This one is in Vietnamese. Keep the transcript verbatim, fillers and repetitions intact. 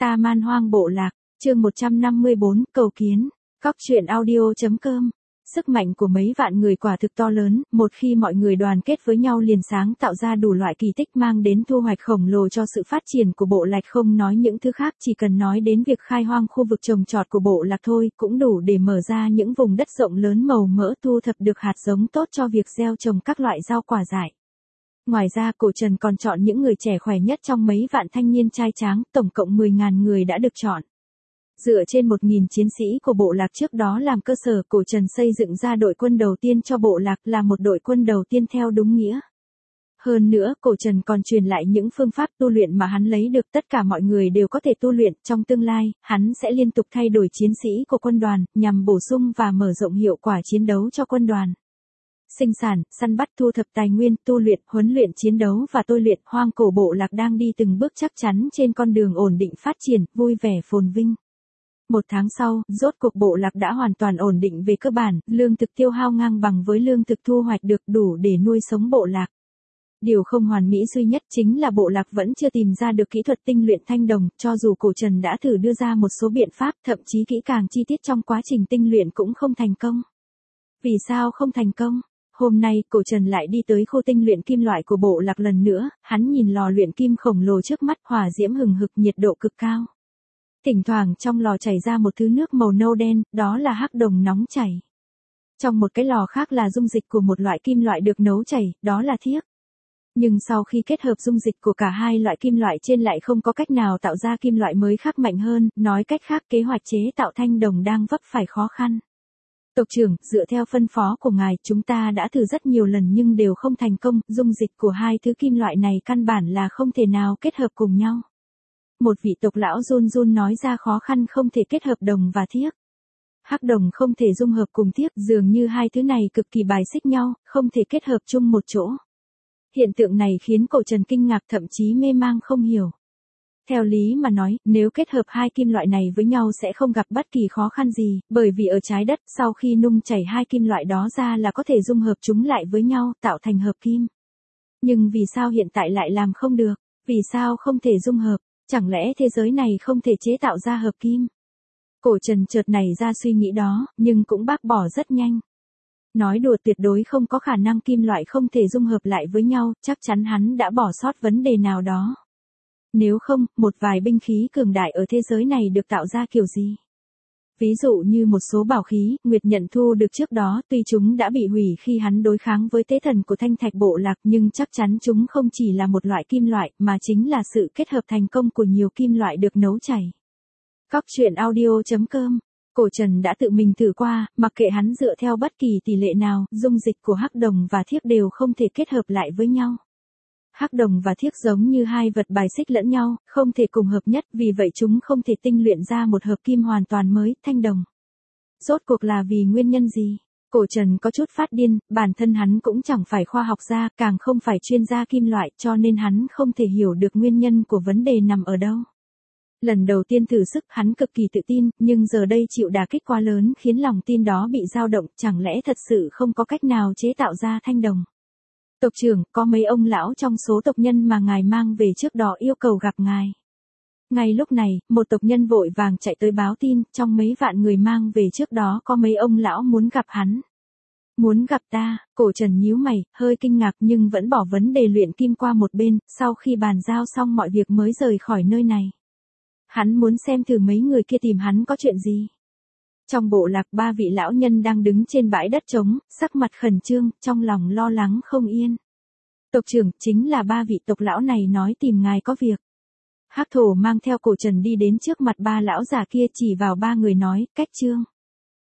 Ta Man Hoang Bộ Lạc, chương một trăm năm mươi bốn, cầu kiến, Cóc truyện audio chấm com. Sức mạnh của mấy vạn người quả thực to lớn, một khi mọi người đoàn kết với nhau liền sáng tạo ra đủ loại kỳ tích mang đến thu hoạch khổng lồ cho sự phát triển của bộ lạc. Không nói những thứ khác, chỉ cần nói đến việc khai hoang khu vực trồng trọt của bộ lạc thôi, cũng đủ để mở ra những vùng đất rộng lớn màu mỡ, thu thập được hạt giống tốt cho việc gieo trồng các loại rau quả dại. Ngoài ra, Cổ Trần còn chọn những người trẻ khỏe nhất trong mấy vạn thanh niên trai tráng, tổng cộng mười nghìn người đã được chọn. Dựa trên một nghìn chiến sĩ của bộ lạc trước đó làm cơ sở, Cổ Trần xây dựng ra đội quân đầu tiên cho bộ lạc, là một đội quân đầu tiên theo đúng nghĩa. Hơn nữa, Cổ Trần còn truyền lại những phương pháp tu luyện mà hắn lấy được, tất cả mọi người đều có thể tu luyện. Trong tương lai, hắn sẽ liên tục thay đổi chiến sĩ của quân đoàn, nhằm bổ sung và mở rộng hiệu quả chiến đấu cho quân đoàn. Sinh sản, săn bắt, thu thập tài nguyên, tu luyện, huấn luyện chiến đấu và tôi luyện. Hoang cổ bộ lạc đang đi từng bước chắc chắn trên con đường ổn định phát triển, vui vẻ phồn vinh. Một tháng sau, rốt cuộc bộ lạc đã hoàn toàn ổn định về cơ bản, lương thực tiêu hao ngang bằng với lương thực thu hoạch được, đủ để nuôi sống bộ lạc. Điều không hoàn mỹ duy nhất chính là bộ lạc vẫn chưa tìm ra được kỹ thuật tinh luyện thanh đồng, cho dù Cổ Trần đã thử đưa ra một số biện pháp, thậm chí kỹ càng chi tiết trong quá trình tinh luyện cũng không thành công. Vì sao không thành công? Hôm nay, Cổ Trần lại đi tới khu tinh luyện kim loại của bộ lạc lần nữa, hắn nhìn lò luyện kim khổng lồ trước mắt, hỏa diễm hừng hực, nhiệt độ cực cao. Thỉnh thoảng trong lò chảy ra một thứ nước màu nâu đen, đó là hắc đồng nóng chảy. Trong một cái lò khác là dung dịch của một loại kim loại được nấu chảy, đó là thiếc. Nhưng sau khi kết hợp dung dịch của cả hai loại kim loại trên lại không có cách nào tạo ra kim loại mới khác mạnh hơn, nói cách khác kế hoạch chế tạo thanh đồng đang vấp phải khó khăn. Tộc trưởng, dựa theo phân phó của ngài, chúng ta đã thử rất nhiều lần nhưng đều không thành công, dung dịch của hai thứ kim loại này căn bản là không thể nào kết hợp cùng nhau. Một vị tộc lão run run nói ra khó khăn không thể kết hợp đồng và thiếc. Hắc đồng không thể dung hợp cùng thiếc, dường như hai thứ này cực kỳ bài xích nhau, không thể kết hợp chung một chỗ. Hiện tượng này khiến Cổ Trần kinh ngạc, thậm chí mê mang không hiểu. Theo lý mà nói, nếu kết hợp hai kim loại này với nhau sẽ không gặp bất kỳ khó khăn gì, bởi vì ở trái đất, sau khi nung chảy hai kim loại đó ra là có thể dung hợp chúng lại với nhau, tạo thành hợp kim. Nhưng vì sao hiện tại lại làm không được? Vì sao không thể dung hợp? Chẳng lẽ thế giới này không thể chế tạo ra hợp kim? Cổ Trần chợt nảy ra suy nghĩ đó, nhưng cũng bác bỏ rất nhanh. Nói đùa, tuyệt đối không có khả năng kim loại không thể dung hợp lại với nhau, chắc chắn hắn đã bỏ sót vấn đề nào đó. Nếu không, một vài binh khí cường đại ở thế giới này được tạo ra kiểu gì? Ví dụ như một số bảo khí, Nguyệt nhận thu được trước đó, tuy chúng đã bị hủy khi hắn đối kháng với tế thần của thanh thạch bộ lạc, nhưng chắc chắn chúng không chỉ là một loại kim loại, mà chính là sự kết hợp thành công của nhiều kim loại được nấu chảy. Cóc truyện audio chấm com. Cổ Trần đã tự mình thử qua, mặc kệ hắn dựa theo bất kỳ tỷ lệ nào, dung dịch của hắc đồng và thiếc đều không thể kết hợp lại với nhau. Hắc đồng và thiếc giống như hai vật bài xích lẫn nhau, không thể cùng hợp nhất, vì vậy chúng không thể tinh luyện ra một hợp kim hoàn toàn mới, thanh đồng. Rốt cuộc là vì nguyên nhân gì? Cổ Trần có chút phát điên, bản thân hắn cũng chẳng phải khoa học gia, càng không phải chuyên gia kim loại, cho nên hắn không thể hiểu được nguyên nhân của vấn đề nằm ở đâu. Lần đầu tiên thử sức, hắn cực kỳ tự tin, nhưng giờ đây chịu đả kích quá lớn khiến lòng tin đó bị dao động, chẳng lẽ thật sự không có cách nào chế tạo ra thanh đồng? Tộc trưởng, có mấy ông lão trong số tộc nhân mà ngài mang về trước đó yêu cầu gặp ngài. Ngay lúc này, một tộc nhân vội vàng chạy tới báo tin, trong mấy vạn người mang về trước đó có mấy ông lão muốn gặp hắn. Muốn gặp ta? Cổ Trần nhíu mày, hơi kinh ngạc nhưng vẫn bỏ vấn đề luyện kim qua một bên, sau khi bàn giao xong mọi việc mới rời khỏi nơi này. Hắn muốn xem thử mấy người kia tìm hắn có chuyện gì. Trong bộ lạc, ba vị lão nhân đang đứng trên bãi đất trống, sắc mặt khẩn trương, trong lòng lo lắng không yên. Tộc trưởng, chính là ba vị tộc lão này nói tìm ngài có việc. Hắc thổ mang theo Cổ Trần đi đến trước mặt ba lão già kia, chỉ vào ba người nói, cách trương.